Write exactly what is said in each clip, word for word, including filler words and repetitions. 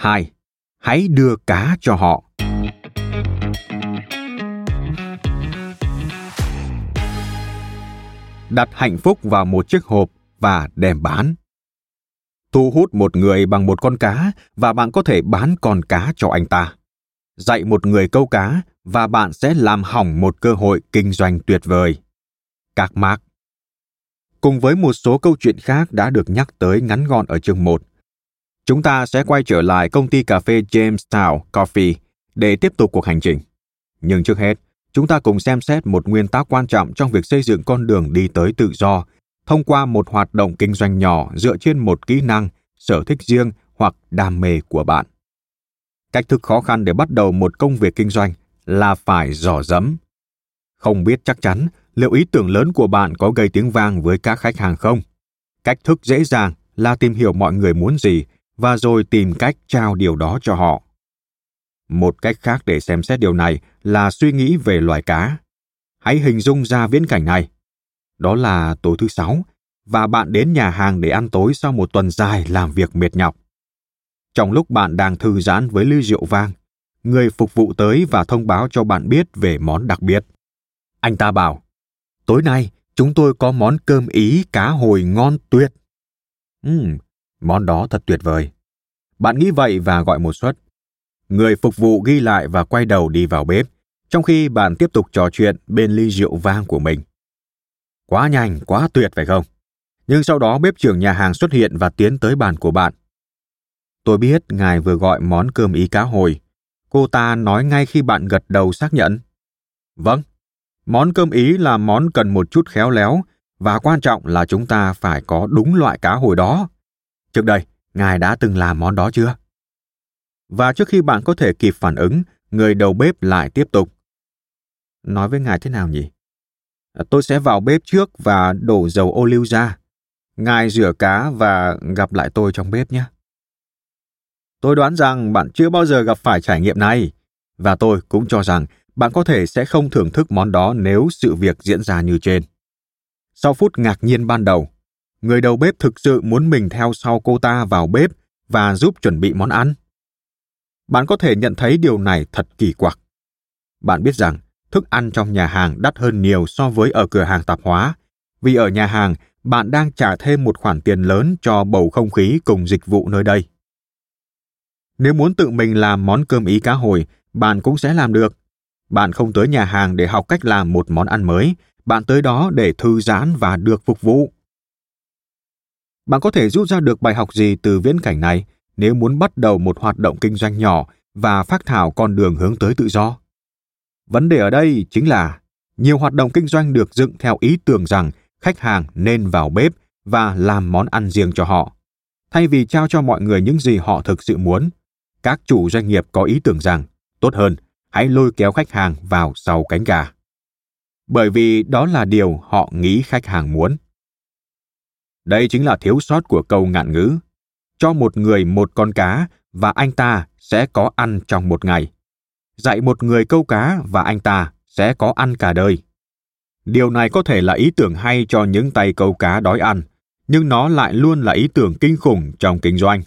Hai, hãy đưa cá cho họ. Đặt hạnh phúc vào một chiếc hộp và đem bán. Thu hút một người bằng một con cá và bạn có thể bán con cá cho anh ta. Dạy một người câu cá và bạn sẽ làm hỏng một cơ hội kinh doanh tuyệt vời. Các Mark. Cùng với một số câu chuyện khác đã được nhắc tới ngắn gọn ở chương một, chúng ta sẽ quay trở lại công ty cà phê Jamestown Coffee để tiếp tục cuộc hành trình. Nhưng trước hết, chúng ta cùng xem xét một nguyên tắc quan trọng trong việc xây dựng con đường đi tới tự do thông qua một hoạt động kinh doanh nhỏ dựa trên một kỹ năng, sở thích riêng hoặc đam mê của bạn. Cách thức khó khăn để bắt đầu một công việc kinh doanh là phải dò dẫm. Không biết chắc chắn liệu ý tưởng lớn của bạn có gây tiếng vang với các khách hàng không? Cách thức dễ dàng là tìm hiểu mọi người muốn gì và rồi tìm cách trao điều đó cho họ. Một cách khác để xem xét điều này là suy nghĩ về loài cá. Hãy hình dung ra viễn cảnh này. Đó là tối thứ Sáu, và bạn đến nhà hàng để ăn tối sau một tuần dài làm việc mệt nhọc. Trong lúc bạn đang thư giãn với ly rượu vang, người phục vụ tới và thông báo cho bạn biết về món đặc biệt. Anh ta bảo, tối nay chúng tôi có món cơm Ý cá hồi ngon tuyệt. Ừm, món đó thật tuyệt vời. Bạn nghĩ vậy và gọi một suất. Người phục vụ ghi lại và quay đầu đi vào bếp, trong khi bạn tiếp tục trò chuyện bên ly rượu vang của mình. Quá nhanh, quá tuyệt phải không? Nhưng sau đó bếp trưởng nhà hàng xuất hiện và tiến tới bàn của bạn. Tôi biết ngài vừa gọi món cơm Ý cá hồi. Cô ta nói ngay khi bạn gật đầu xác nhận. Vâng, món cơm Ý là món cần một chút khéo léo, và quan trọng là chúng ta phải có đúng loại cá hồi đó. Trước đây, ngài đã từng làm món đó chưa? Và trước khi bạn có thể kịp phản ứng, người đầu bếp lại tiếp tục. Nói với ngài thế nào nhỉ? Tôi sẽ vào bếp trước và đổ dầu ô liu ra. Ngài rửa cá và gặp lại tôi trong bếp nhé. Tôi đoán rằng bạn chưa bao giờ gặp phải trải nghiệm này, và tôi cũng cho rằng bạn có thể sẽ không thưởng thức món đó nếu sự việc diễn ra như trên. Sau phút ngạc nhiên ban đầu, người đầu bếp thực sự muốn mình theo sau cô ta vào bếp và giúp chuẩn bị món ăn. Bạn có thể nhận thấy điều này thật kỳ quặc. Bạn biết rằng thức ăn trong nhà hàng đắt hơn nhiều so với ở cửa hàng tạp hóa, vì ở nhà hàng bạn đang trả thêm một khoản tiền lớn cho bầu không khí cùng dịch vụ nơi đây. Nếu muốn tự mình làm món cơm Ý cá hồi, bạn cũng sẽ làm được. Bạn không tới nhà hàng để học cách làm một món ăn mới, bạn tới đó để thư giãn và được phục vụ. Bạn có thể rút ra được bài học gì từ viễn cảnh này nếu muốn bắt đầu một hoạt động kinh doanh nhỏ và phác thảo con đường hướng tới tự do? Vấn đề ở đây chính là nhiều hoạt động kinh doanh được dựng theo ý tưởng rằng khách hàng nên vào bếp và làm món ăn riêng cho họ. Thay vì trao cho mọi người những gì họ thực sự muốn, các chủ doanh nghiệp có ý tưởng rằng tốt hơn, hãy lôi kéo khách hàng vào sau cánh gà. Bởi vì đó là điều họ nghĩ khách hàng muốn. Đây chính là thiếu sót của câu ngạn ngữ. Cho một người một con cá và anh ta sẽ có ăn trong một ngày. Dạy một người câu cá và anh ta sẽ có ăn cả đời. Điều này có thể là ý tưởng hay cho những tay câu cá đói ăn, nhưng nó lại luôn là ý tưởng kinh khủng trong kinh doanh.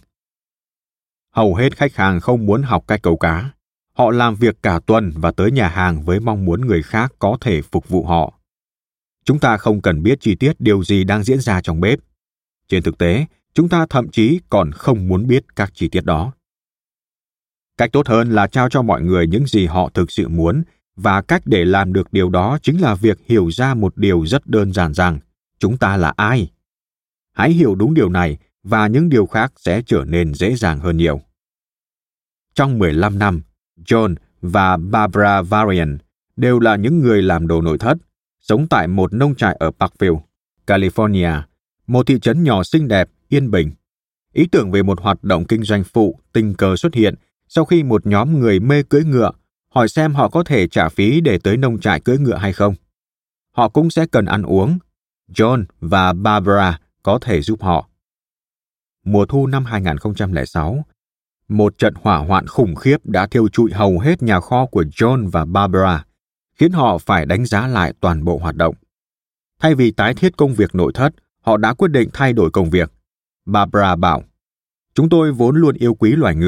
Hầu hết khách hàng không muốn học cách câu cá. Họ làm việc cả tuần và tới nhà hàng với mong muốn người khác có thể phục vụ họ. Chúng ta không cần biết chi tiết điều gì đang diễn ra trong bếp. Trên thực tế, chúng ta thậm chí còn không muốn biết các chi tiết đó. Cách tốt hơn là trao cho mọi người những gì họ thực sự muốn, và cách để làm được điều đó chính là việc hiểu ra một điều rất đơn giản rằng chúng ta là ai. Hãy hiểu đúng điều này và những điều khác sẽ trở nên dễ dàng hơn nhiều. Trong mười lăm năm, John và Barbara Varian đều là những người làm đồ nội thất, sống tại một nông trại ở Parkville, California, một thị trấn nhỏ xinh đẹp, yên bình. Ý tưởng về một hoạt động kinh doanh phụ tình cờ xuất hiện sau khi một nhóm người mê cưỡi ngựa hỏi xem họ có thể trả phí để tới nông trại cưỡi ngựa hay không. Họ cũng sẽ cần ăn uống. John và Barbara có thể giúp họ. Mùa thu năm hai không không sáu, một trận hỏa hoạn khủng khiếp đã thiêu trụi hầu hết nhà kho của John và Barbara, khiến họ phải đánh giá lại toàn bộ hoạt động. Thay vì tái thiết công việc nội thất, họ đã quyết định thay đổi công việc. Barbara bảo, chúng tôi vốn luôn yêu quý loài ngựa,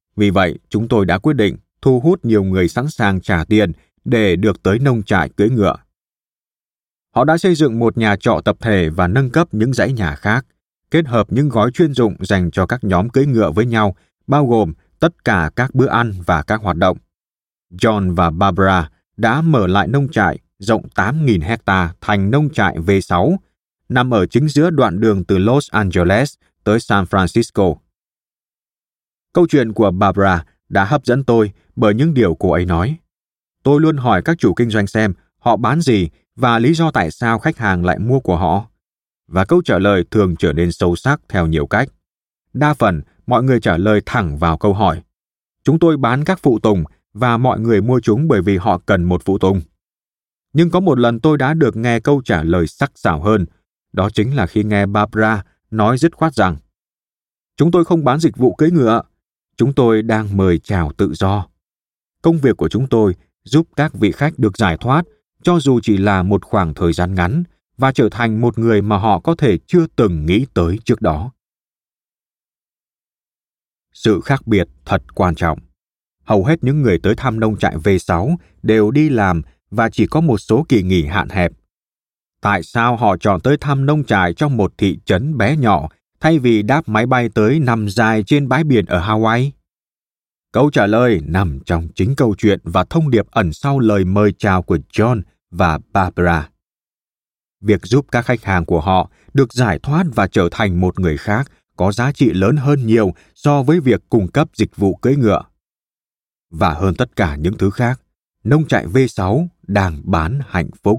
Vì vậy, chúng tôi đã quyết định thu hút nhiều người sẵn sàng trả tiền để được tới nông trại cưỡi ngựa. Họ đã xây dựng một nhà trọ tập thể và nâng cấp những dãy nhà khác, kết hợp những gói chuyên dụng dành cho các nhóm cưỡi ngựa với nhau, bao gồm tất cả các bữa ăn và các hoạt động. John và Barbara đã mở lại nông trại rộng tám nghìn hecta thành nông trại V sáu, nằm ở chính giữa đoạn đường từ Los Angeles tới San Francisco. Câu chuyện của Barbara đã hấp dẫn tôi bởi những điều cô ấy nói. Tôi luôn hỏi các chủ kinh doanh xem họ bán gì và lý do tại sao khách hàng lại mua của họ. Và câu trả lời thường trở nên sâu sắc theo nhiều cách. Đa phần, mọi người trả lời thẳng vào câu hỏi. Chúng tôi bán các phụ tùng và mọi người mua chúng bởi vì họ cần một phụ tùng. Nhưng có một lần tôi đã được nghe câu trả lời sắc sảo hơn, đó chính là khi nghe Barbara nói dứt khoát rằng chúng tôi không bán dịch vụ cưỡi ngựa, chúng tôi đang mời chào tự do. Công việc của chúng tôi giúp các vị khách được giải thoát, cho dù chỉ là một khoảng thời gian ngắn, và trở thành một người mà họ có thể chưa từng nghĩ tới trước đó. Sự khác biệt thật quan trọng. Hầu hết những người tới thăm nông trại V sáu đều đi làm và chỉ có một số kỳ nghỉ hạn hẹp. Tại sao họ chọn tới thăm nông trại trong một thị trấn bé nhỏ thay vì đáp máy bay tới nằm dài trên bãi biển ở Hawaii? Câu trả lời nằm trong chính câu chuyện và thông điệp ẩn sau lời mời chào của John và Barbara. Việc giúp các khách hàng của họ được giải thoát và trở thành một người khác có giá trị lớn hơn nhiều so với việc cung cấp dịch vụ cưỡi ngựa. Và hơn tất cả những thứ khác, nông trại V sáu đang bán hạnh phúc.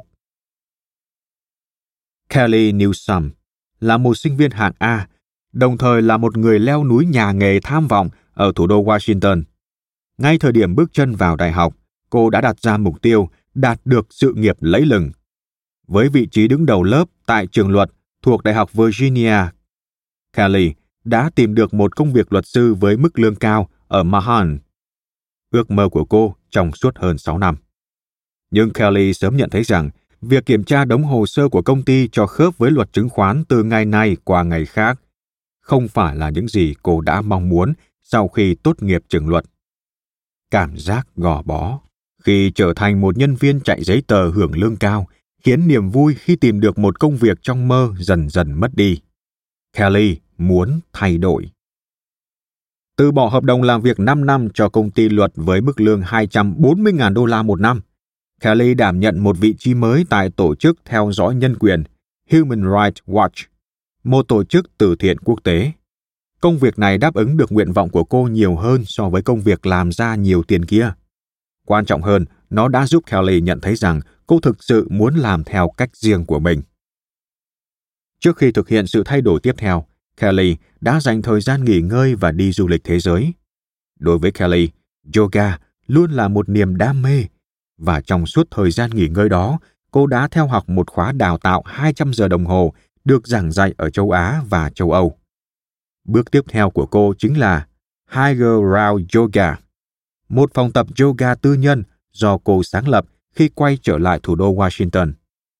Kelly Newsome là một sinh viên hạng A, đồng thời là một người leo núi nhà nghề tham vọng ở thủ đô Washington. Ngay thời điểm bước chân vào đại học, cô đã đặt ra mục tiêu đạt được sự nghiệp lẫy lừng. Với vị trí đứng đầu lớp tại trường luật thuộc Đại học Virginia, Kelly đã tìm được một công việc luật sư với mức lương cao ở Manhattan, ước mơ của cô trong suốt hơn sáu năm. Nhưng Kelly sớm nhận thấy rằng việc kiểm tra đống hồ sơ của công ty cho khớp với luật chứng khoán từ ngày này qua ngày khác không phải là những gì cô đã mong muốn sau khi tốt nghiệp trường luật. Cảm giác gò bó khi trở thành một nhân viên chạy giấy tờ hưởng lương cao khiến niềm vui khi tìm được một công việc trong mơ dần dần mất đi. Kelly muốn thay đổi. Từ bỏ hợp đồng làm việc năm năm cho công ty luật với mức lương hai trăm bốn mươi nghìn đô la một năm, Kelly đảm nhận một vị trí mới tại tổ chức theo dõi nhân quyền Human Rights Watch, một tổ chức từ thiện quốc tế. Công việc này đáp ứng được nguyện vọng của cô nhiều hơn so với công việc làm ra nhiều tiền kia. Quan trọng hơn, nó đã giúp Kelly nhận thấy rằng cô thực sự muốn làm theo cách riêng của mình. Trước khi thực hiện sự thay đổi tiếp theo, Kelly đã dành thời gian nghỉ ngơi và đi du lịch thế giới. Đối với Kelly, yoga luôn là một niềm đam mê, và trong suốt thời gian nghỉ ngơi đó, cô đã theo học một khóa đào tạo hai trăm giờ đồng hồ được giảng dạy ở châu Á và châu Âu. Bước tiếp theo của cô chính là Higher Ground Yoga, một phòng tập yoga tư nhân do cô sáng lập khi quay trở lại thủ đô Washington.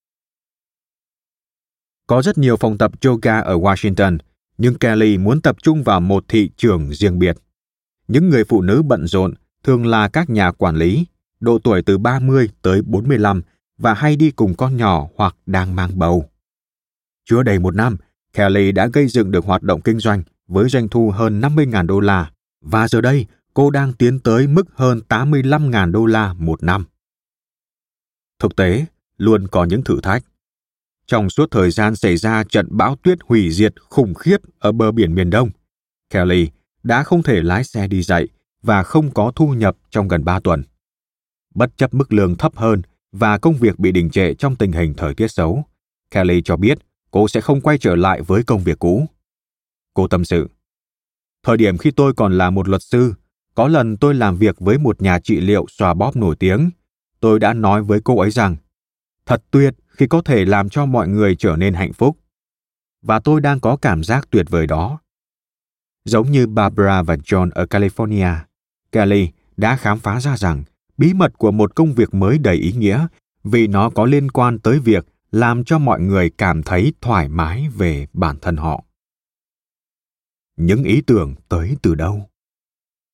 Có rất nhiều phòng tập yoga ở Washington, nhưng Kelly muốn tập trung vào một thị trường riêng biệt. Những người phụ nữ bận rộn thường là các nhà quản lý, độ tuổi từ ba mươi tới bốn mươi lăm và hay đi cùng con nhỏ hoặc đang mang bầu. Chưa đầy một năm, Kelly đã gây dựng được hoạt động kinh doanh với doanh thu hơn năm mươi nghìn đô la, và giờ đây cô đang tiến tới mức hơn tám mươi lăm nghìn đô la một năm. Thực tế, luôn có những thử thách. Trong suốt thời gian xảy ra trận bão tuyết hủy diệt khủng khiếp ở bờ biển miền Đông, Kelly đã không thể lái xe đi dạy và không có thu nhập trong gần ba tuần. Bất chấp mức lương thấp hơn và công việc bị đình trệ trong tình hình thời tiết xấu, Kelly cho biết cô sẽ không quay trở lại với công việc cũ. Cô tâm sự, thời điểm khi tôi còn là một luật sư, có lần tôi làm việc với một nhà trị liệu xoa bóp nổi tiếng. Tôi đã nói với cô ấy rằng, thật tuyệt khi có thể làm cho mọi người trở nên hạnh phúc. Và tôi đang có cảm giác tuyệt vời đó. Giống như Barbara và John ở California, Kelly đã khám phá ra rằng bí mật của một công việc mới đầy ý nghĩa vì nó có liên quan tới việc làm cho mọi người cảm thấy thoải mái về bản thân họ. Những ý tưởng tới từ đâu?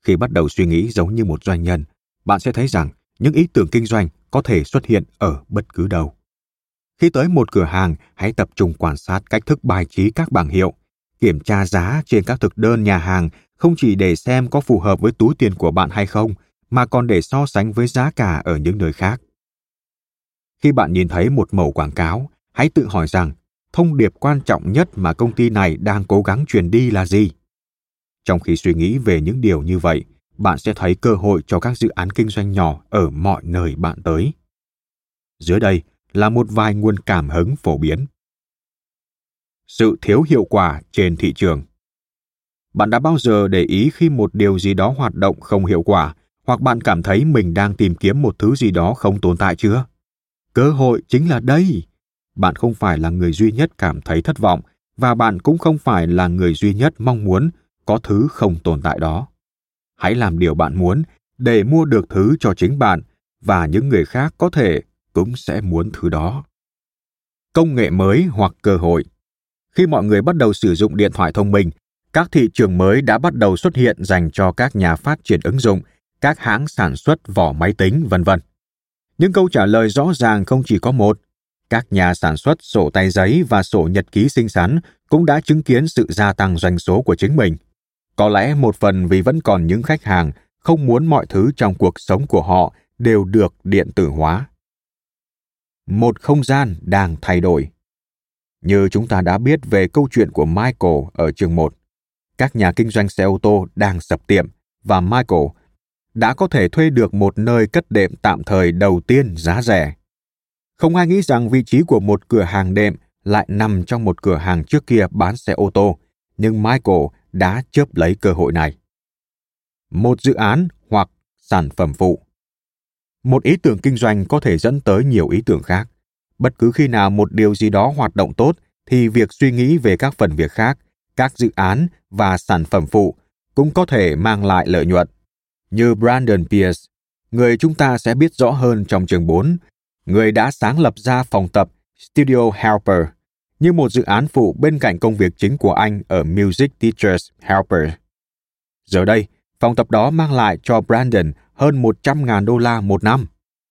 Khi bắt đầu suy nghĩ giống như một doanh nhân, bạn sẽ thấy rằng những ý tưởng kinh doanh có thể xuất hiện ở bất cứ đâu. Khi tới một cửa hàng, hãy tập trung quan sát cách thức bài trí các bảng hiệu, kiểm tra giá trên các thực đơn nhà hàng không chỉ để xem có phù hợp với túi tiền của bạn hay không, mà còn để so sánh với giá cả ở những nơi khác. Khi bạn nhìn thấy một mẩu quảng cáo, hãy tự hỏi rằng thông điệp quan trọng nhất mà công ty này đang cố gắng truyền đi là gì? Trong khi suy nghĩ về những điều như vậy, bạn sẽ thấy cơ hội cho các dự án kinh doanh nhỏ ở mọi nơi bạn tới. Dưới đây là một vài nguồn cảm hứng phổ biến. Sự thiếu hiệu quả trên thị trường. Bạn đã bao giờ để ý khi một điều gì đó hoạt động không hiệu quả, hoặc bạn cảm thấy mình đang tìm kiếm một thứ gì đó không tồn tại chưa? Cơ hội chính là đây. Bạn không phải là người duy nhất cảm thấy thất vọng, và bạn cũng không phải là người duy nhất mong muốn có thứ không tồn tại đó. Hãy làm điều bạn muốn để mua được thứ cho chính bạn, và những người khác có thể cũng sẽ muốn thứ đó. Công nghệ mới hoặc cơ hội. Khi mọi người bắt đầu sử dụng điện thoại thông minh, các thị trường mới đã bắt đầu xuất hiện dành cho các nhà phát triển ứng dụng, các hãng sản xuất vỏ máy tính, vân vân. Những câu trả lời rõ ràng không chỉ có một. Các nhà sản xuất sổ tay giấy và sổ nhật ký xinh xắn cũng đã chứng kiến sự gia tăng doanh số của chính mình. Có lẽ một phần vì vẫn còn những khách hàng không muốn mọi thứ trong cuộc sống của họ đều được điện tử hóa. Một không gian đang thay đổi. Như chúng ta đã biết về câu chuyện của Michael ở chương một, các nhà kinh doanh xe ô tô đang sập tiệm và Michael đã có thể thuê được một nơi cất đệm tạm thời đầu tiên giá rẻ. Không ai nghĩ rằng vị trí của một cửa hàng đệm lại nằm trong một cửa hàng trước kia bán xe ô tô, nhưng Michael đã chớp lấy cơ hội này. Một dự án hoặc sản phẩm phụ. Một ý tưởng kinh doanh có thể dẫn tới nhiều ý tưởng khác. Bất cứ khi nào một điều gì đó hoạt động tốt, thì việc suy nghĩ về các phần việc khác, các dự án và sản phẩm phụ cũng có thể mang lại lợi nhuận. Như Brandon Pierce, người chúng ta sẽ biết rõ hơn trong chương bốn, người đã sáng lập ra phòng tập Studio Helper như một dự án phụ bên cạnh công việc chính của anh ở Music Teachers Helper. Giờ đây, phòng tập đó mang lại cho Brandon hơn một trăm nghìn đô la một năm.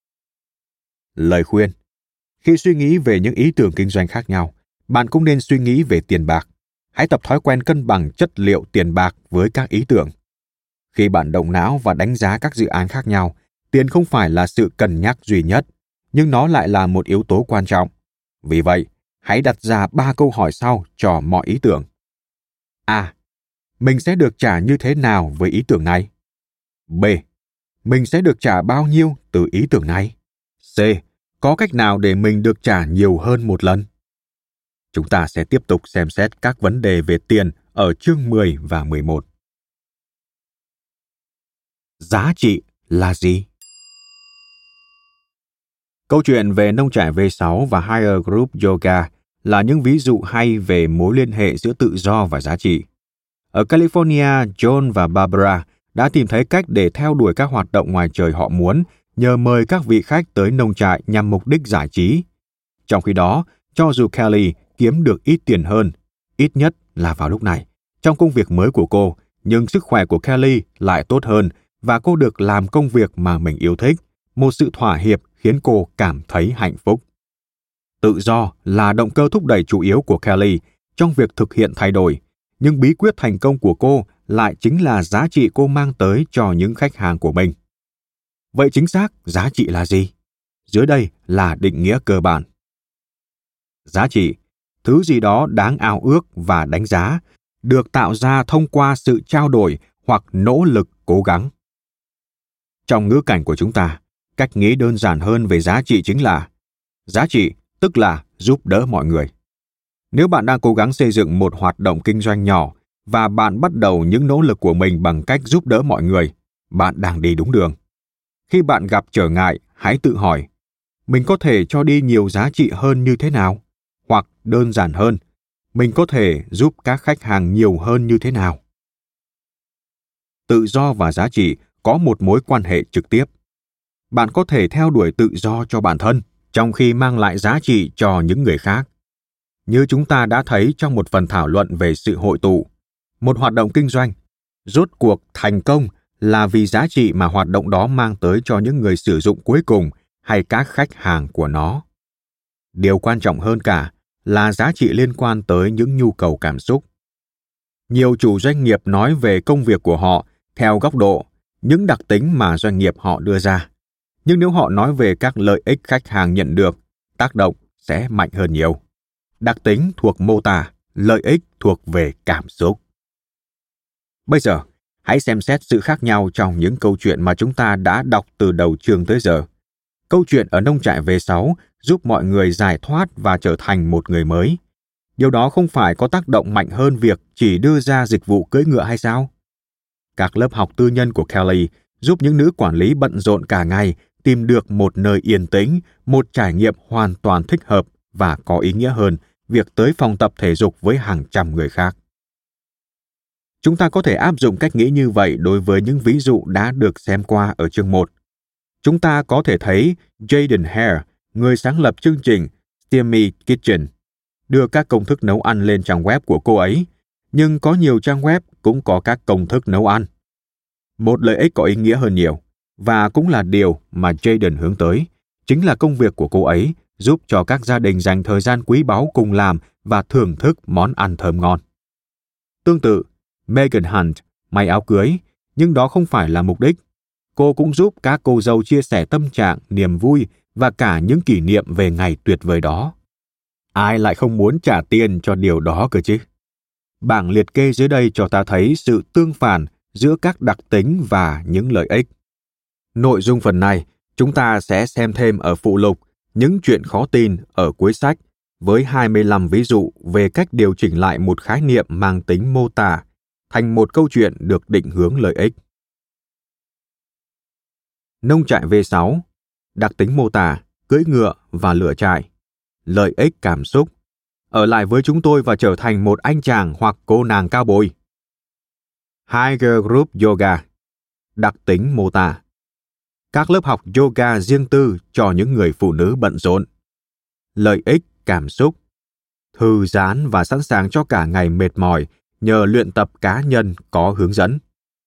Lời khuyên: khi suy nghĩ về những ý tưởng kinh doanh khác nhau, bạn cũng nên suy nghĩ về tiền bạc. Hãy tập thói quen cân bằng chất liệu tiền bạc với các ý tưởng. Khi bạn động não và đánh giá các dự án khác nhau, tiền không phải là sự cân nhắc duy nhất, nhưng nó lại là một yếu tố quan trọng. Vì vậy, hãy đặt ra ba câu hỏi sau cho mọi ý tưởng. A. Mình sẽ được trả như thế nào với ý tưởng này? B. Mình sẽ được trả bao nhiêu từ ý tưởng này? C. Có cách nào để mình được trả nhiều hơn một lần? Chúng ta sẽ tiếp tục xem xét các vấn đề về tiền ở chương mười và mười một. Giá trị là gì? Câu chuyện về nông trại V sáu và Higher Group Yoga là những ví dụ hay về mối liên hệ giữa tự do và giá trị. Ở California, John và Barbara đã tìm thấy cách để theo đuổi các hoạt động ngoài trời họ muốn nhờ mời các vị khách tới nông trại nhằm mục đích giải trí. Trong khi đó, cho dù Kelly kiếm được ít tiền hơn, ít nhất là vào lúc này, trong công việc mới của cô, nhưng sức khỏe của Kelly lại tốt hơn và cô được làm công việc mà mình yêu thích, một sự thỏa hiệp khiến cô cảm thấy hạnh phúc. Tự do là động cơ thúc đẩy chủ yếu của Kelly trong việc thực hiện thay đổi, nhưng bí quyết thành công của cô lại chính là giá trị cô mang tới cho những khách hàng của mình. Vậy chính xác, giá trị là gì? Dưới đây là định nghĩa cơ bản. Giá trị, thứ gì đó đáng ao ước và đánh giá, được tạo ra thông qua sự trao đổi hoặc nỗ lực cố gắng. Trong ngữ cảnh của chúng ta, cách nghĩ đơn giản hơn về giá trị chính là giá trị, tức là giúp đỡ mọi người. Nếu bạn đang cố gắng xây dựng một hoạt động kinh doanh nhỏ và bạn bắt đầu những nỗ lực của mình bằng cách giúp đỡ mọi người, bạn đang đi đúng đường. Khi bạn gặp trở ngại, hãy tự hỏi, mình có thể cho đi nhiều giá trị hơn như thế nào? Hoặc đơn giản hơn, mình có thể giúp các khách hàng nhiều hơn như thế nào? Tự do và giá trị có một mối quan hệ trực tiếp. Bạn có thể theo đuổi tự do cho bản thân, trong khi mang lại giá trị cho những người khác. Như chúng ta đã thấy trong một phần thảo luận về sự hội tụ, một hoạt động kinh doanh, rốt cuộc thành công là vì giá trị mà hoạt động đó mang tới cho những người sử dụng cuối cùng hay các khách hàng của nó. Điều quan trọng hơn cả là giá trị liên quan tới những nhu cầu cảm xúc. Nhiều chủ doanh nghiệp nói về công việc của họ theo góc độ những đặc tính mà doanh nghiệp họ đưa ra. Nhưng nếu họ nói về các lợi ích khách hàng nhận được, tác động sẽ mạnh hơn nhiều. Đặc tính thuộc mô tả, lợi ích thuộc về cảm xúc. Bây giờ, hãy xem xét sự khác nhau trong những câu chuyện mà chúng ta đã đọc từ đầu chương tới giờ. Câu chuyện ở nông trại V sáu giúp mọi người giải thoát và trở thành một người mới. Điều đó không phải có tác động mạnh hơn việc chỉ đưa ra dịch vụ cưỡi ngựa hay sao? Các lớp học tư nhân của Kelly giúp những nữ quản lý bận rộn cả ngày tìm được một nơi yên tĩnh, một trải nghiệm hoàn toàn thích hợp và có ý nghĩa hơn việc tới phòng tập thể dục với hàng trăm người khác. Chúng ta có thể áp dụng cách nghĩ như vậy đối với những ví dụ đã được xem qua ở chương một. Chúng ta có thể thấy Jaden Hare, người sáng lập chương trình Steamy Kitchen, đưa các công thức nấu ăn lên trang web của cô ấy, nhưng có nhiều trang web cũng có các công thức nấu ăn. Một lợi ích có ý nghĩa hơn nhiều, và cũng là điều mà Jaden hướng tới, chính là công việc của cô ấy giúp cho các gia đình dành thời gian quý báu cùng làm và thưởng thức món ăn thơm ngon. Tương tự, Megan Hunt may áo cưới, nhưng đó không phải là mục đích. Cô cũng giúp các cô dâu chia sẻ tâm trạng, niềm vui và cả những kỷ niệm về ngày tuyệt vời đó. Ai lại không muốn trả tiền cho điều đó cơ chứ? Bảng liệt kê dưới đây cho ta thấy sự tương phản giữa các đặc tính và những lợi ích. Nội dung phần này, chúng ta sẽ xem thêm ở phụ lục Những chuyện khó tin ở cuối sách với hai mươi lăm ví dụ về cách điều chỉnh lại một khái niệm mang tính mô tả thành một câu chuyện được định hướng lợi ích. Nông trại V sáu, đặc tính mô tả, cưỡi ngựa và lửa trại, lợi ích cảm xúc, ở lại với chúng tôi và trở thành một anh chàng hoặc cô nàng cao bồi. Higher Group Yoga, đặc tính mô tả, các lớp học yoga riêng tư cho những người phụ nữ bận rộn, lợi ích cảm xúc, thư giãn và sẵn sàng cho cả ngày mệt mỏi nhờ luyện tập cá nhân có hướng dẫn.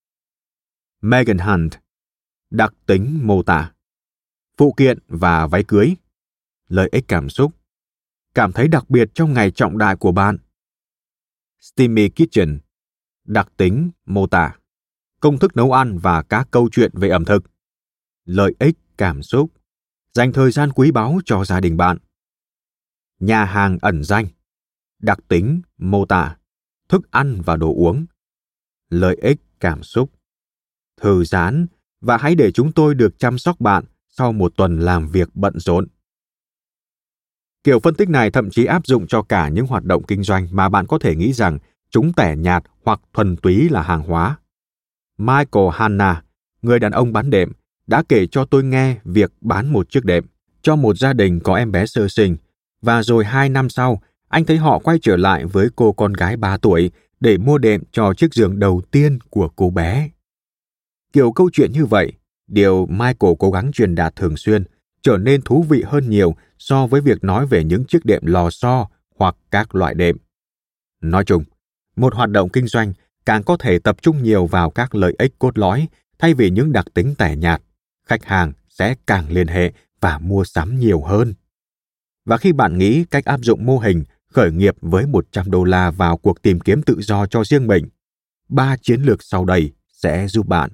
Megan Hunt, đặc tính mô tả, phụ kiện và váy cưới, lợi ích cảm xúc, cảm thấy đặc biệt trong ngày trọng đại của bạn. Steamy Kitchen, đặc tính mô tả, công thức nấu ăn và các câu chuyện về ẩm thực, lợi ích cảm xúc, dành thời gian quý báu cho gia đình bạn. Nhà hàng ẩn danh, đặc tính mô tả, thức ăn và đồ uống, lợi ích cảm xúc, thư giãn và hãy để chúng tôi được chăm sóc bạn sau một tuần làm việc bận rộn. Kiểu phân tích này thậm chí áp dụng cho cả những hoạt động kinh doanh mà bạn có thể nghĩ rằng chúng tẻ nhạt hoặc thuần túy là hàng hóa. Michael Hanna, người đàn ông bán đệm, đã kể cho tôi nghe việc bán một chiếc đệm cho một gia đình có em bé sơ sinh, và rồi hai năm sau, anh thấy họ quay trở lại với cô con gái ba tuổi để mua đệm cho chiếc giường đầu tiên của cô bé. Kiểu câu chuyện như vậy, điều Michael cố gắng truyền đạt thường xuyên, trở nên thú vị hơn nhiều so với việc nói về những chiếc đệm lò xo hoặc các loại đệm. Nói chung, một hoạt động kinh doanh càng có thể tập trung nhiều vào các lợi ích cốt lõi thay vì những đặc tính tẻ nhạt, khách hàng sẽ càng liên hệ và mua sắm nhiều hơn. Và khi bạn nghĩ cách áp dụng mô hình khởi nghiệp với một trăm đô la vào cuộc tìm kiếm tự do cho riêng mình, ba chiến lược sau đây sẽ giúp bạn.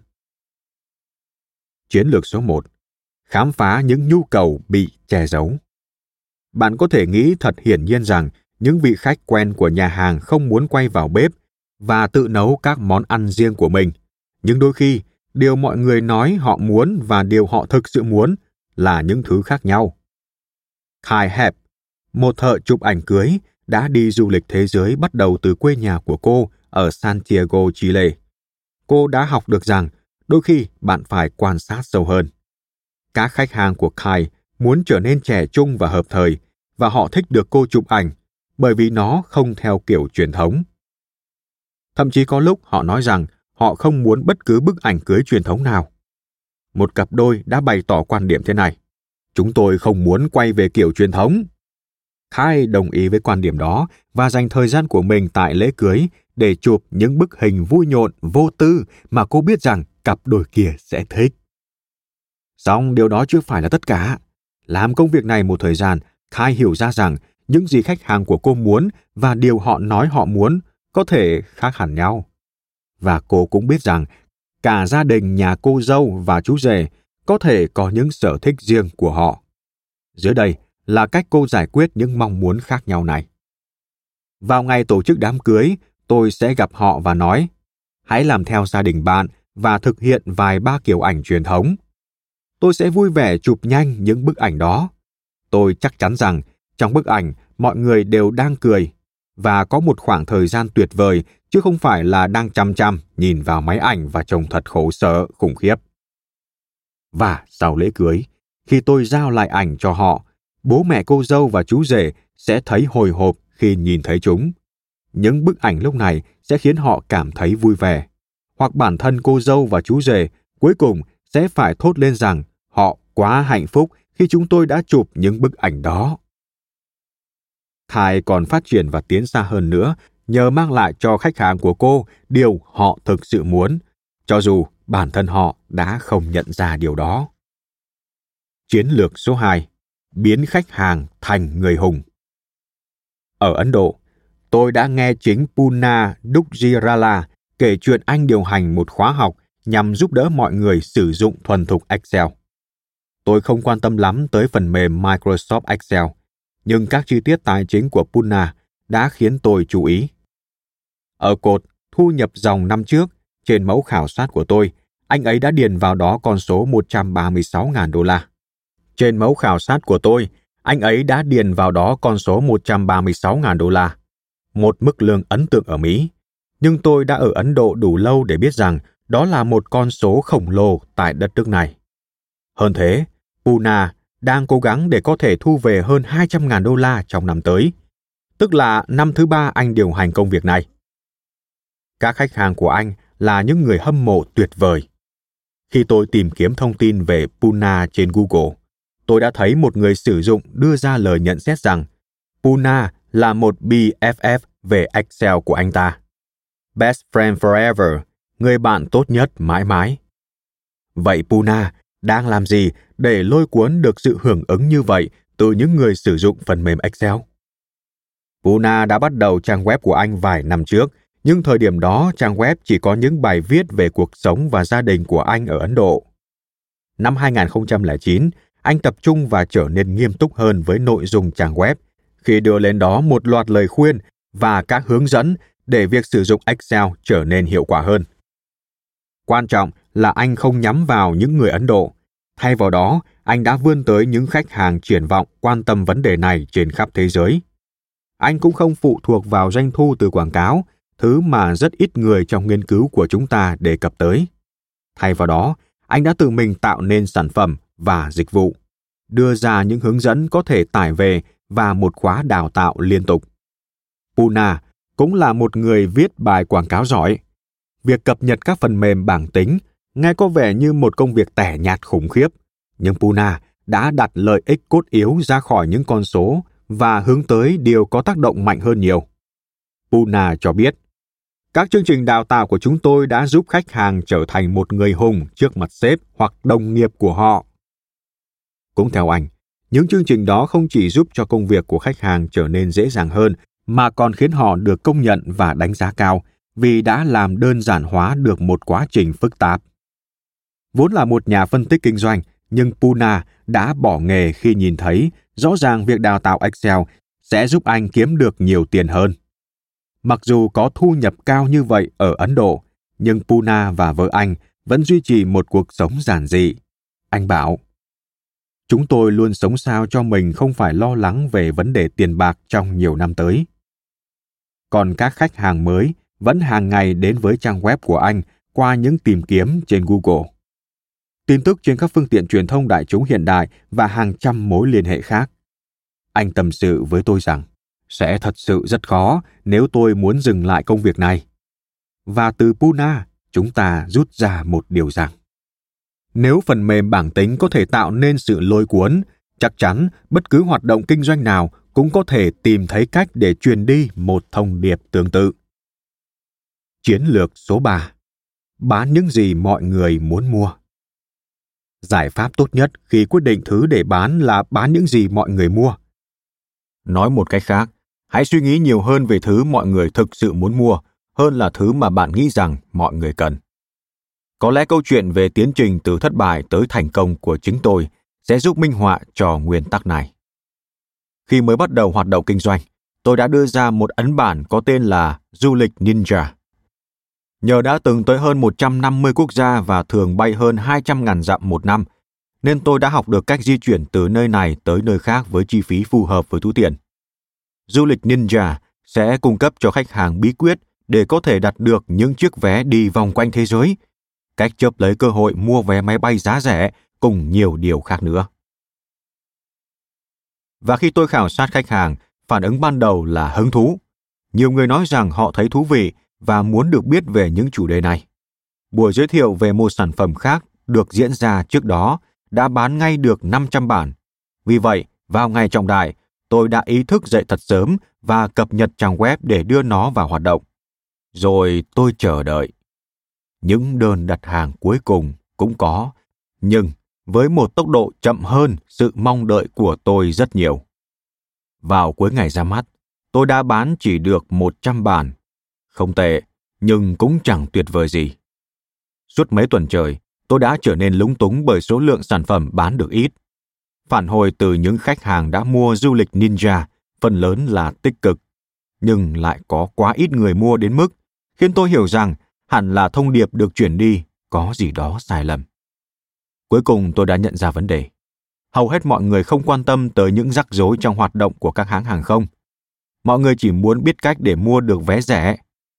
Chiến lược số một. Khám phá những nhu cầu bị che giấu. Bạn có thể nghĩ thật hiển nhiên rằng những vị khách quen của nhà hàng không muốn quay vào bếp và tự nấu các món ăn riêng của mình. Nhưng đôi khi, điều mọi người nói họ muốn và điều họ thực sự muốn là những thứ khác nhau. Kai Hep, một thợ chụp ảnh cưới, đã đi du lịch thế giới bắt đầu từ quê nhà của cô ở Santiago, Chile. Cô đã học được rằng đôi khi bạn phải quan sát sâu hơn. Các khách hàng của Kai muốn trở nên trẻ trung và hợp thời, và họ thích được cô chụp ảnh bởi vì nó không theo kiểu truyền thống. Thậm chí có lúc họ nói rằng họ không muốn bất cứ bức ảnh cưới truyền thống nào. Một cặp đôi đã bày tỏ quan điểm thế này: chúng tôi không muốn quay về kiểu truyền thống. Kai đồng ý với quan điểm đó và dành thời gian của mình tại lễ cưới để chụp những bức hình vui nhộn, vô tư mà cô biết rằng cặp đôi kia sẽ thích. Song điều đó chưa phải là tất cả. Làm công việc này một thời gian, Khai hiểu ra rằng những gì khách hàng của cô muốn và điều họ nói họ muốn có thể khác hẳn nhau. Và cô cũng biết rằng cả gia đình nhà cô dâu và chú rể có thể có những sở thích riêng của họ. Dưới đây là cách cô giải quyết những mong muốn khác nhau này. Vào ngày tổ chức đám cưới, tôi sẽ gặp họ và nói, hãy làm theo gia đình bạn và thực hiện vài ba kiểu ảnh truyền thống. Tôi sẽ vui vẻ chụp nhanh những bức ảnh đó. Tôi chắc chắn rằng trong bức ảnh mọi người đều đang cười và có một khoảng thời gian tuyệt vời chứ không phải là đang chăm chăm nhìn vào máy ảnh và trông thật khổ sở, khủng khiếp. Và sau lễ cưới, khi tôi giao lại ảnh cho họ, bố mẹ cô dâu và chú rể sẽ thấy hồi hộp khi nhìn thấy chúng. Những bức ảnh lúc này sẽ khiến họ cảm thấy vui vẻ. Hoặc bản thân cô dâu và chú rể cuối cùng sẽ phải thốt lên rằng họ quá hạnh phúc khi chúng tôi đã chụp những bức ảnh đó. Khai còn phát triển và tiến xa hơn nữa nhờ mang lại cho khách hàng của cô điều họ thực sự muốn, cho dù bản thân họ đã không nhận ra điều đó. Chiến lược số hai. Biến khách hàng thành người hùng. Ở Ấn Độ, tôi đã nghe chính Poona Dugirala kể chuyện anh điều hành một khóa học nhằm giúp đỡ mọi người sử dụng thuần thục Excel. Tôi không quan tâm lắm tới phần mềm Microsoft Excel, nhưng các chi tiết tài chính của Poona đã khiến tôi chú ý. Ở cột thu nhập dòng năm trước, trên mẫu khảo sát của tôi, anh ấy đã điền vào đó con số một trăm ba mươi sáu nghìn đô la. Trên mẫu khảo sát của tôi, anh ấy đã điền vào đó con số một trăm ba mươi sáu nghìn đô la. Một mức lương ấn tượng ở Mỹ. Nhưng tôi đã ở Ấn Độ đủ lâu để biết rằng đó là một con số khổng lồ tại đất nước này. Hơn thế, Poona đang cố gắng để có thể thu về hơn hai trăm nghìn đô la trong năm tới, tức là năm thứ ba anh điều hành công việc này. Các khách hàng của anh là những người hâm mộ tuyệt vời. Khi tôi tìm kiếm thông tin về Poona trên Google, tôi đã thấy một người sử dụng đưa ra lời nhận xét rằng Poona là một B F F về Excel của anh ta. Best friend forever, người bạn tốt nhất mãi mãi. Vậy Poona đang làm gì để lôi cuốn được sự hưởng ứng như vậy từ những người sử dụng phần mềm Excel? Poona đã bắt đầu trang web của anh vài năm trước, nhưng thời điểm đó trang web chỉ có những bài viết về cuộc sống và gia đình của anh ở Ấn Độ. Năm hai không không chín, anh tập trung và trở nên nghiêm túc hơn với nội dung trang web khi đưa lên đó một loạt lời khuyên và các hướng dẫn để việc sử dụng Excel trở nên hiệu quả hơn. Quan trọng là anh không nhắm vào những người Ấn Độ. Thay vào đó, anh đã vươn tới những khách hàng triển vọng quan tâm vấn đề này trên khắp thế giới. Anh cũng không phụ thuộc vào doanh thu từ quảng cáo, thứ mà rất ít người trong nghiên cứu của chúng ta đề cập tới. Thay vào đó, anh đã tự mình tạo nên sản phẩm và dịch vụ, đưa ra những hướng dẫn có thể tải về và một khóa đào tạo liên tục. Poona cũng là một người viết bài quảng cáo giỏi. Việc cập nhật các phần mềm bảng tính nghe có vẻ như một công việc tẻ nhạt khủng khiếp, nhưng Poona đã đặt lợi ích cốt yếu ra khỏi những con số và hướng tới điều có tác động mạnh hơn nhiều. Poona cho biết, các chương trình đào tạo của chúng tôi đã giúp khách hàng trở thành một người hùng trước mặt sếp hoặc đồng nghiệp của họ. Cũng theo anh, những chương trình đó không chỉ giúp cho công việc của khách hàng trở nên dễ dàng hơn, mà còn khiến họ được công nhận và đánh giá cao vì đã làm đơn giản hóa được một quá trình phức tạp. Vốn là một nhà phân tích kinh doanh, nhưng Poona đã bỏ nghề khi nhìn thấy rõ ràng việc đào tạo Excel sẽ giúp anh kiếm được nhiều tiền hơn. Mặc dù có thu nhập cao như vậy ở Ấn Độ, nhưng Poona và vợ anh vẫn duy trì một cuộc sống giản dị. Anh bảo, chúng tôi luôn sống sao cho mình không phải lo lắng về vấn đề tiền bạc trong nhiều năm tới. Còn các khách hàng mới vẫn hàng ngày đến với trang web của anh qua những tìm kiếm trên Google. Tin tức trên các phương tiện truyền thông đại chúng hiện đại và hàng trăm mối liên hệ khác. Anh tâm sự với tôi rằng, sẽ thật sự rất khó nếu tôi muốn dừng lại công việc này. Và từ Poona, chúng ta rút ra một điều rằng, nếu phần mềm bảng tính có thể tạo nên sự lôi cuốn, chắc chắn bất cứ hoạt động kinh doanh nào cũng có thể tìm thấy cách để truyền đi một thông điệp tương tự. Chiến lược số ba. Bán những gì mọi người muốn mua. Giải pháp tốt nhất khi quyết định thứ để bán là bán những gì mọi người mua. Nói một cách khác, hãy suy nghĩ nhiều hơn về thứ mọi người thực sự muốn mua hơn là thứ mà bạn nghĩ rằng mọi người cần. Có lẽ câu chuyện về tiến trình từ thất bại tới thành công của chính tôi sẽ giúp minh họa cho nguyên tắc này. Khi mới bắt đầu hoạt động kinh doanh, tôi đã đưa ra một ấn bản có tên là Du lịch Ninja. Nhờ đã từng tới hơn một trăm năm mươi quốc gia và thường bay hơn hai trăm nghìn dặm một năm, nên tôi đã học được cách di chuyển từ nơi này tới nơi khác với chi phí phù hợp với túi tiền. Du lịch Ninja sẽ cung cấp cho khách hàng bí quyết để có thể đặt được những chiếc vé đi vòng quanh thế giới, cách chớp lấy cơ hội mua vé máy bay giá rẻ cùng nhiều điều khác nữa. Và khi tôi khảo sát khách hàng, phản ứng ban đầu là hứng thú. Nhiều người nói rằng họ thấy thú vị và muốn được biết về những chủ đề này. Buổi giới thiệu về một sản phẩm khác được diễn ra trước đó đã bán ngay được năm trăm bản. Vì vậy, vào ngày trọng đại, tôi đã ý thức dậy thật sớm và cập nhật trang web để đưa nó vào hoạt động. Rồi tôi chờ đợi. Những đơn đặt hàng cuối cùng cũng có, nhưng với một tốc độ chậm hơn sự mong đợi của tôi rất nhiều. Vào cuối ngày ra mắt, tôi đã bán chỉ được một trăm bản. Không tệ, nhưng cũng chẳng tuyệt vời gì. Suốt mấy tuần trời, tôi đã trở nên lúng túng bởi số lượng sản phẩm bán được ít. Phản hồi từ những khách hàng đã mua Du lịch Ninja phần lớn là tích cực, nhưng lại có quá ít người mua đến mức khiến tôi hiểu rằng hẳn là thông điệp được chuyển đi có gì đó sai lầm. Cuối cùng tôi đã nhận ra vấn đề. Hầu hết mọi người không quan tâm tới những rắc rối trong hoạt động của các hãng hàng không. Mọi người chỉ muốn biết cách để mua được vé rẻ.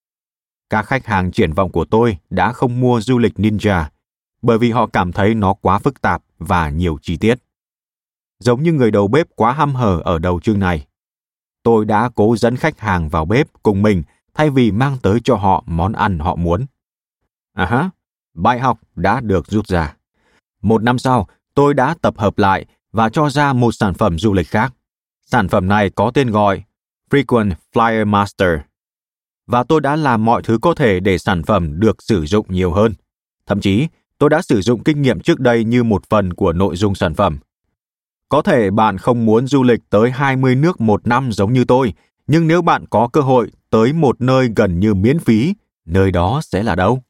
Các khách hàng triển vọng của tôi đã không mua Du lịch Ninja bởi vì họ cảm thấy nó quá phức tạp và nhiều chi tiết. Giống như người đầu bếp quá hăm hở ở đầu chương này. Tôi đã cố dẫn khách hàng vào bếp cùng mình thay vì mang tới cho họ món ăn họ muốn. À ha, bài học đã được rút ra. Một năm sau, tôi đã tập hợp lại và cho ra một sản phẩm du lịch khác. Sản phẩm này có tên gọi Frequent Flyer Master. Và tôi đã làm mọi thứ có thể để sản phẩm được sử dụng nhiều hơn. Thậm chí, tôi đã sử dụng kinh nghiệm trước đây như một phần của nội dung sản phẩm. Có thể bạn không muốn du lịch tới hai mươi nước một năm giống như tôi, nhưng nếu bạn có cơ hội tới một nơi gần như miễn phí, nơi đó sẽ là đâu?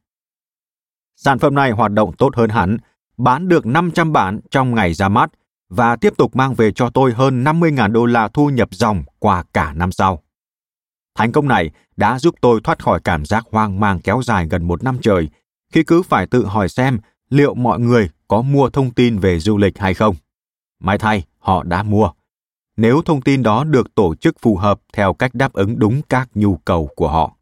Sản phẩm này hoạt động tốt hơn hẳn, bán được năm trăm bản trong ngày ra mắt và tiếp tục mang về cho tôi hơn năm mươi nghìn đô la thu nhập dòng qua cả năm sau. Thành công này đã giúp tôi thoát khỏi cảm giác hoang mang kéo dài gần một năm trời khi cứ phải tự hỏi xem liệu mọi người có mua thông tin về du lịch hay không. May thay, họ đã mua. Nếu thông tin đó được tổ chức phù hợp theo cách đáp ứng đúng các nhu cầu của họ.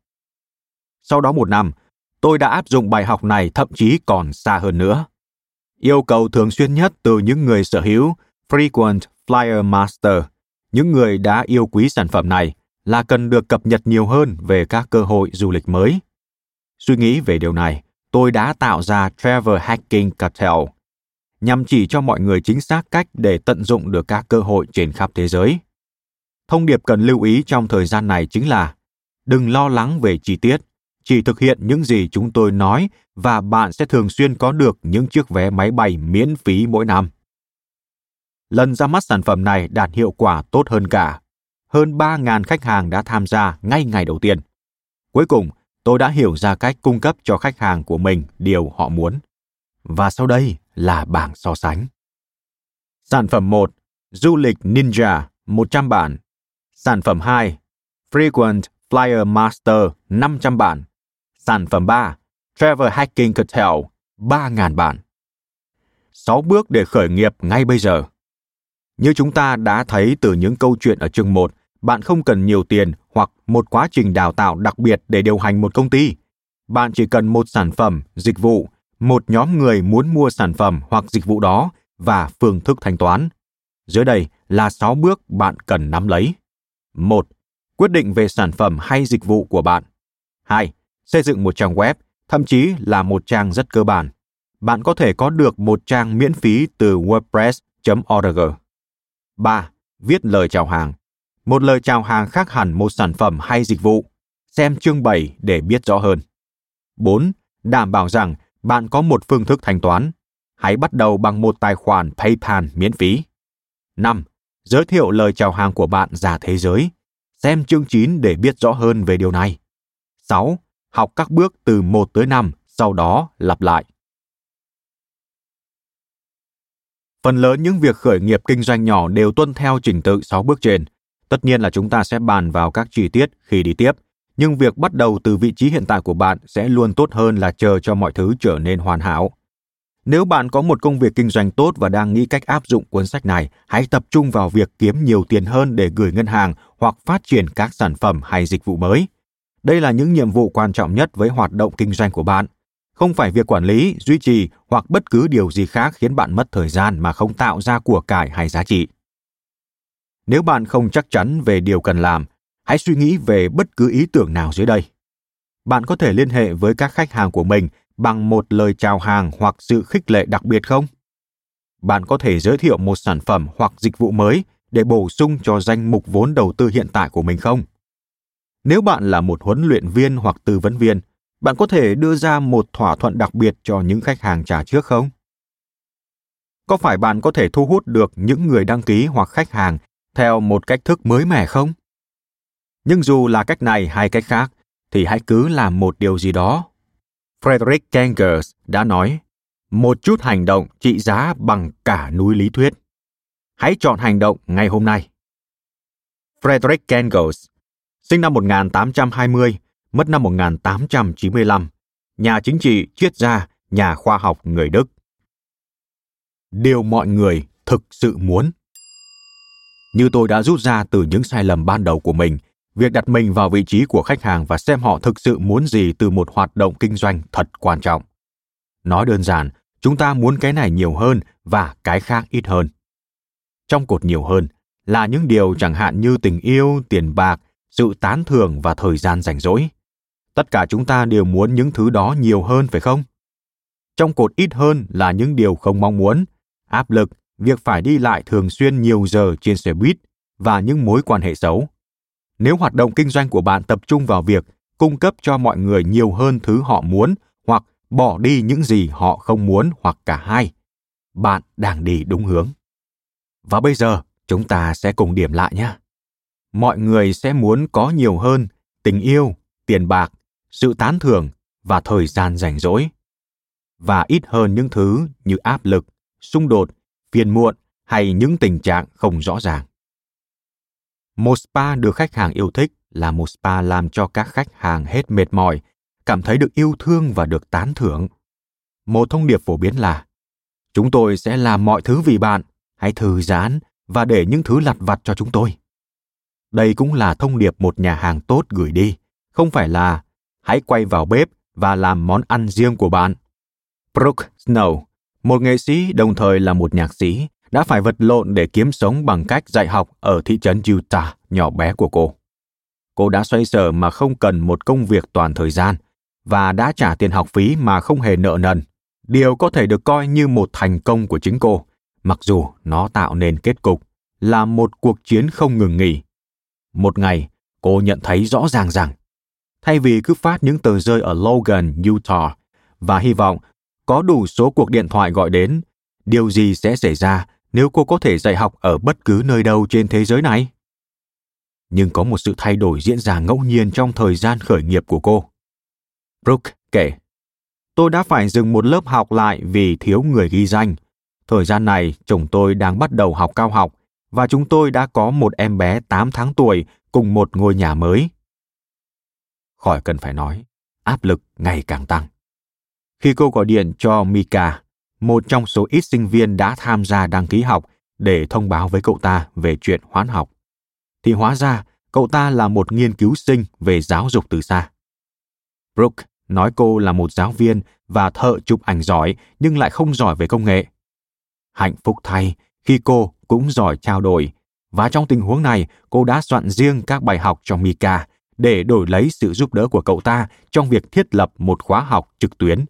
Sau đó một năm, tôi đã áp dụng bài học này thậm chí còn xa hơn nữa. Yêu cầu thường xuyên nhất từ những người sở hữu Frequent Flyer Master, những người đã yêu quý sản phẩm này, là cần được cập nhật nhiều hơn về các cơ hội du lịch mới. Suy nghĩ về điều này, tôi đã tạo ra Travel Hacking Cartel, nhằm chỉ cho mọi người chính xác cách để tận dụng được các cơ hội trên khắp thế giới. Thông điệp cần lưu ý trong thời gian này chính là đừng lo lắng về chi tiết, chỉ thực hiện những gì chúng tôi nói và bạn sẽ thường xuyên có được những chiếc vé máy bay miễn phí mỗi năm. Lần ra mắt sản phẩm này đạt hiệu quả tốt hơn cả. Hơn ba nghìn khách hàng đã tham gia ngay ngày đầu tiên. Cuối cùng, tôi đã hiểu ra cách cung cấp cho khách hàng của mình điều họ muốn. Và sau đây là bảng so sánh. Sản phẩm một, Du lịch Ninja, một trăm bản. Sản phẩm hai, Frequent Flyer Master, năm trăm bản. Sản phẩm ba, Travel Hacking Cartel, ba nghìn bản. sáu bước để khởi nghiệp ngay bây giờ. Như chúng ta đã thấy từ những câu chuyện ở chương một, bạn không cần nhiều tiền hoặc một quá trình đào tạo đặc biệt để điều hành một công ty. Bạn chỉ cần một sản phẩm, dịch vụ, một nhóm người muốn mua sản phẩm hoặc dịch vụ đó và phương thức thanh toán. Dưới đây là sáu bước bạn cần nắm lấy. một. Quyết định về sản phẩm hay dịch vụ của bạn. hai. Xây dựng một trang web, thậm chí là một trang rất cơ bản. Bạn có thể có được một trang miễn phí từ wordpress chấm org. ba. Viết lời chào hàng. Một lời chào hàng khác hẳn một sản phẩm hay dịch vụ. Xem chương bảy để biết rõ hơn. bốn. đảm bảo rằng bạn có một phương thức thanh toán. Hãy bắt đầu bằng một tài khoản PayPal miễn phí. năm. Giới thiệu lời chào hàng của bạn ra thế giới. Xem chương chín để biết rõ hơn về điều này. sáu. Học các bước từ một tới năm, sau đó lặp lại. Phần lớn những việc khởi nghiệp kinh doanh nhỏ đều tuân theo trình tự sáu bước trên. Tất nhiên là chúng ta sẽ bàn vào các chi tiết khi đi tiếp, nhưng việc bắt đầu từ vị trí hiện tại của bạn sẽ luôn tốt hơn là chờ cho mọi thứ trở nên hoàn hảo. Nếu bạn có một công việc kinh doanh tốt và đang nghĩ cách áp dụng cuốn sách này, hãy tập trung vào việc kiếm nhiều tiền hơn để gửi ngân hàng hoặc phát triển các sản phẩm hay dịch vụ mới. Đây là những nhiệm vụ quan trọng nhất với hoạt động kinh doanh của bạn. Không phải việc quản lý, duy trì hoặc bất cứ điều gì khác khiến bạn mất thời gian mà không tạo ra của cải hay giá trị. Nếu bạn không chắc chắn về điều cần làm, hãy suy nghĩ về bất cứ ý tưởng nào dưới đây. Bạn có thể liên hệ với các khách hàng của mình bằng một lời chào hàng hoặc sự khích lệ đặc biệt không? Bạn có thể giới thiệu một sản phẩm hoặc dịch vụ mới để bổ sung cho danh mục vốn đầu tư hiện tại của mình không? Nếu bạn là một huấn luyện viên hoặc tư vấn viên, bạn có thể đưa ra một thỏa thuận đặc biệt cho những khách hàng trả trước không? Có phải bạn có thể thu hút được những người đăng ký hoặc khách hàng theo một cách thức mới mẻ không? Nhưng dù là cách này hay cách khác, thì hãy cứ làm một điều gì đó. Frederick Engels đã nói, một chút hành động trị giá bằng cả núi lý thuyết. Hãy chọn hành động ngay hôm nay. Frederick Engels, sinh năm một nghìn tám trăm hai mươi, mất năm một nghìn tám trăm chín mươi lăm, nhà chính trị, triết gia, nhà khoa học người Đức. Điều mọi người thực sự muốn. Như tôi đã rút ra từ những sai lầm ban đầu của mình, việc đặt mình vào vị trí của khách hàng và xem họ thực sự muốn gì từ một hoạt động kinh doanh thật quan trọng. Nói đơn giản, chúng ta muốn cái này nhiều hơn và cái khác ít hơn. Trong cột nhiều hơn là những điều chẳng hạn như tình yêu, tiền bạc, sự tán thưởng và thời gian rảnh rỗi. Tất cả chúng ta đều muốn những thứ đó nhiều hơn phải không? Trong cột ít hơn là những điều không mong muốn, áp lực, việc phải đi lại thường xuyên nhiều giờ trên xe buýt và những mối quan hệ xấu. Nếu hoạt động kinh doanh của bạn tập trung vào việc cung cấp cho mọi người nhiều hơn thứ họ muốn hoặc bỏ đi những gì họ không muốn hoặc cả hai, bạn đang đi đúng hướng. Và bây giờ, chúng ta sẽ cùng điểm lại nhé. Mọi người sẽ muốn có nhiều hơn tình yêu, tiền bạc, sự tán thưởng và thời gian rảnh rỗi. Và ít hơn những thứ như áp lực, xung đột, phiền muộn hay những tình trạng không rõ ràng. Một spa được khách hàng yêu thích là một spa làm cho các khách hàng hết mệt mỏi, cảm thấy được yêu thương và được tán thưởng. Một thông điệp phổ biến là: chúng tôi sẽ làm mọi thứ vì bạn, hãy thư giãn và để những thứ lặt vặt cho chúng tôi. Đây cũng là thông điệp một nhà hàng tốt gửi đi, không phải là hãy quay vào bếp và làm món ăn riêng của bạn. Brooke Snow, một nghệ sĩ đồng thời là một nhạc sĩ, đã phải vật lộn để kiếm sống bằng cách dạy học ở thị trấn Utah nhỏ bé của cô. Cô đã xoay sở mà không cần một công việc toàn thời gian và đã trả tiền học phí mà không hề nợ nần. Điều có thể được coi như một thành công của chính cô, mặc dù nó tạo nên kết cục là một cuộc chiến không ngừng nghỉ. Một ngày, cô nhận thấy rõ ràng rằng, thay vì cứ phát những tờ rơi ở Logan, Utah, và hy vọng có đủ số cuộc điện thoại gọi đến, điều gì sẽ xảy ra nếu cô có thể dạy học ở bất cứ nơi đâu trên thế giới này? Nhưng có một sự thay đổi diễn ra ngẫu nhiên trong thời gian khởi nghiệp của cô. Brooke kể, tôi đã phải dừng một lớp học lại vì thiếu người ghi danh. Thời gian này, chồng tôi đang bắt đầu học cao học và chúng tôi đã có một em bé tám tháng tuổi cùng một ngôi nhà mới. Khỏi cần phải nói, áp lực ngày càng tăng. Khi cô gọi điện cho Mika, một trong số ít sinh viên đã tham gia đăng ký học để thông báo với cậu ta về chuyện hoãn học, thì hóa ra cậu ta là một nghiên cứu sinh về giáo dục từ xa. Brooke nói cô là một giáo viên và thợ chụp ảnh giỏi nhưng lại không giỏi về công nghệ. Hạnh phúc thay khi cô cũng giỏi trao đổi, và trong tình huống này cô đã soạn riêng các bài học cho Mika để đổi lấy sự giúp đỡ của cậu ta trong việc thiết lập một khóa học trực tuyến.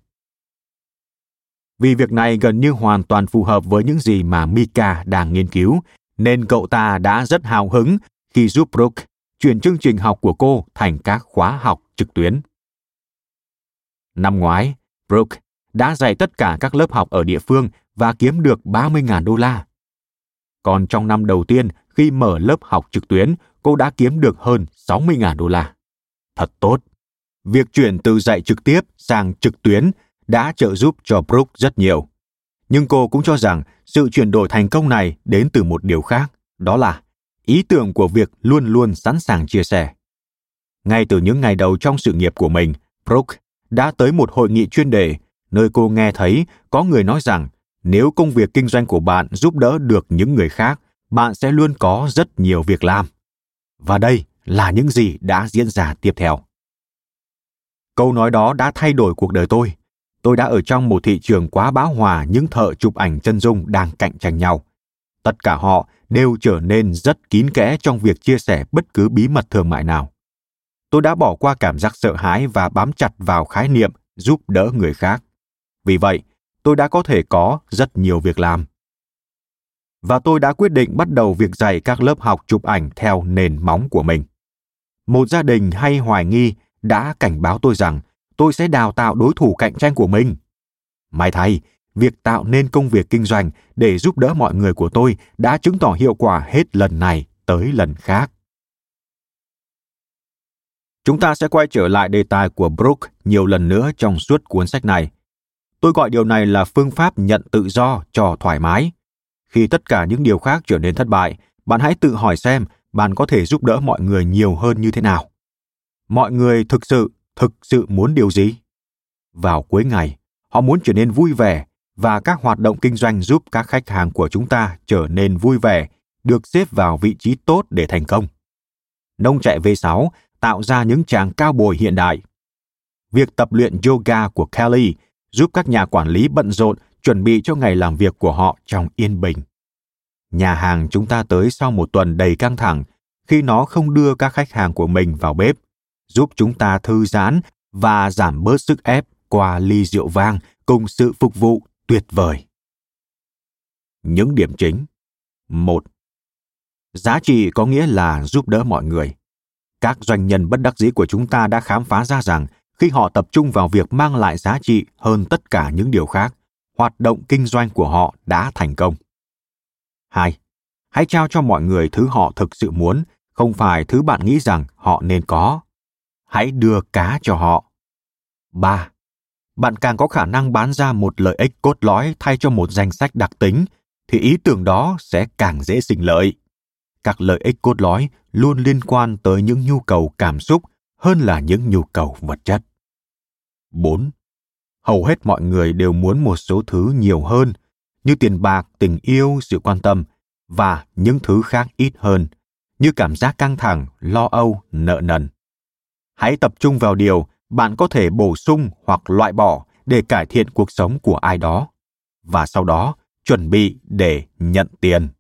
Vì việc này gần như hoàn toàn phù hợp với những gì mà Mika đang nghiên cứu, nên cậu ta đã rất hào hứng khi giúp Brooke chuyển chương trình học của cô thành các khóa học trực tuyến. Năm ngoái, Brooke đã dạy tất cả các lớp học ở địa phương và kiếm được ba mươi nghìn đô la. Còn trong năm đầu tiên khi mở lớp học trực tuyến, cô đã kiếm được hơn sáu mươi nghìn đô la. Thật tốt. Việc chuyển từ dạy trực tiếp sang trực tuyến đã trợ giúp cho Brooke rất nhiều. Nhưng cô cũng cho rằng sự chuyển đổi thành công này đến từ một điều khác, đó là ý tưởng của việc luôn luôn sẵn sàng chia sẻ. Ngay từ những ngày đầu trong sự nghiệp của mình, Brooke đã tới một hội nghị chuyên đề, nơi cô nghe thấy có người nói rằng nếu công việc kinh doanh của bạn giúp đỡ được những người khác, bạn sẽ luôn có rất nhiều việc làm. Và đây là những gì đã diễn ra tiếp theo. Câu nói đó đã thay đổi cuộc đời tôi. Tôi đã ở trong một thị trường quá bão hòa những thợ chụp ảnh chân dung đang cạnh tranh nhau. Tất cả họ đều trở nên rất kín kẽ trong việc chia sẻ bất cứ bí mật thương mại nào. Tôi đã bỏ qua cảm giác sợ hãi và bám chặt vào khái niệm giúp đỡ người khác. Vì vậy, tôi đã có thể có rất nhiều việc làm. Và tôi đã quyết định bắt đầu việc dạy các lớp học chụp ảnh theo nền móng của mình. Một gia đình hay hoài nghi đã cảnh báo tôi rằng tôi sẽ đào tạo đối thủ cạnh tranh của mình. May thay, việc tạo nên công việc kinh doanh để giúp đỡ mọi người của tôi đã chứng tỏ hiệu quả hết lần này tới lần khác. Chúng ta sẽ quay trở lại đề tài của Brooke nhiều lần nữa trong suốt cuốn sách này. Tôi gọi điều này là phương pháp nhận tự do cho thoải mái. Khi tất cả những điều khác trở nên thất bại, bạn hãy tự hỏi xem bạn có thể giúp đỡ mọi người nhiều hơn như thế nào. Mọi người thực sự, thực sự muốn điều gì? Vào cuối ngày, họ muốn trở nên vui vẻ và các hoạt động kinh doanh giúp các khách hàng của chúng ta trở nên vui vẻ, được xếp vào vị trí tốt để thành công. Nông trại V sáu tạo ra những chàng cao bồi hiện đại. Việc tập luyện yoga của Kelly giúp các nhà quản lý bận rộn chuẩn bị cho ngày làm việc của họ trong yên bình. Nhà hàng chúng ta tới sau một tuần đầy căng thẳng khi nó không đưa các khách hàng của mình vào bếp, giúp chúng ta thư giãn và giảm bớt sức ép qua ly rượu vang cùng sự phục vụ tuyệt vời. Những điểm chính. Một. Giá trị có nghĩa là giúp đỡ mọi người. Các doanh nhân bất đắc dĩ của chúng ta đã khám phá ra rằng khi họ tập trung vào việc mang lại giá trị hơn tất cả những điều khác, hoạt động kinh doanh của họ đã thành công. Hai. Hãy trao cho mọi người thứ họ thực sự muốn, không phải thứ bạn nghĩ rằng họ nên có. Hãy đưa cá cho họ. Ba. Bạn càng có khả năng bán ra một lợi ích cốt lõi thay cho một danh sách đặc tính, thì ý tưởng đó sẽ càng dễ sinh lợi. Các lợi ích cốt lõi luôn liên quan tới những nhu cầu cảm xúc hơn là những nhu cầu vật chất. Bốn. Hầu hết mọi người đều muốn một số thứ nhiều hơn, như tiền bạc, tình yêu, sự quan tâm, và những thứ khác ít hơn, như cảm giác căng thẳng, lo âu, nợ nần. Hãy tập trung vào điều bạn có thể bổ sung hoặc loại bỏ để cải thiện cuộc sống của ai đó, và sau đó chuẩn bị để nhận tiền.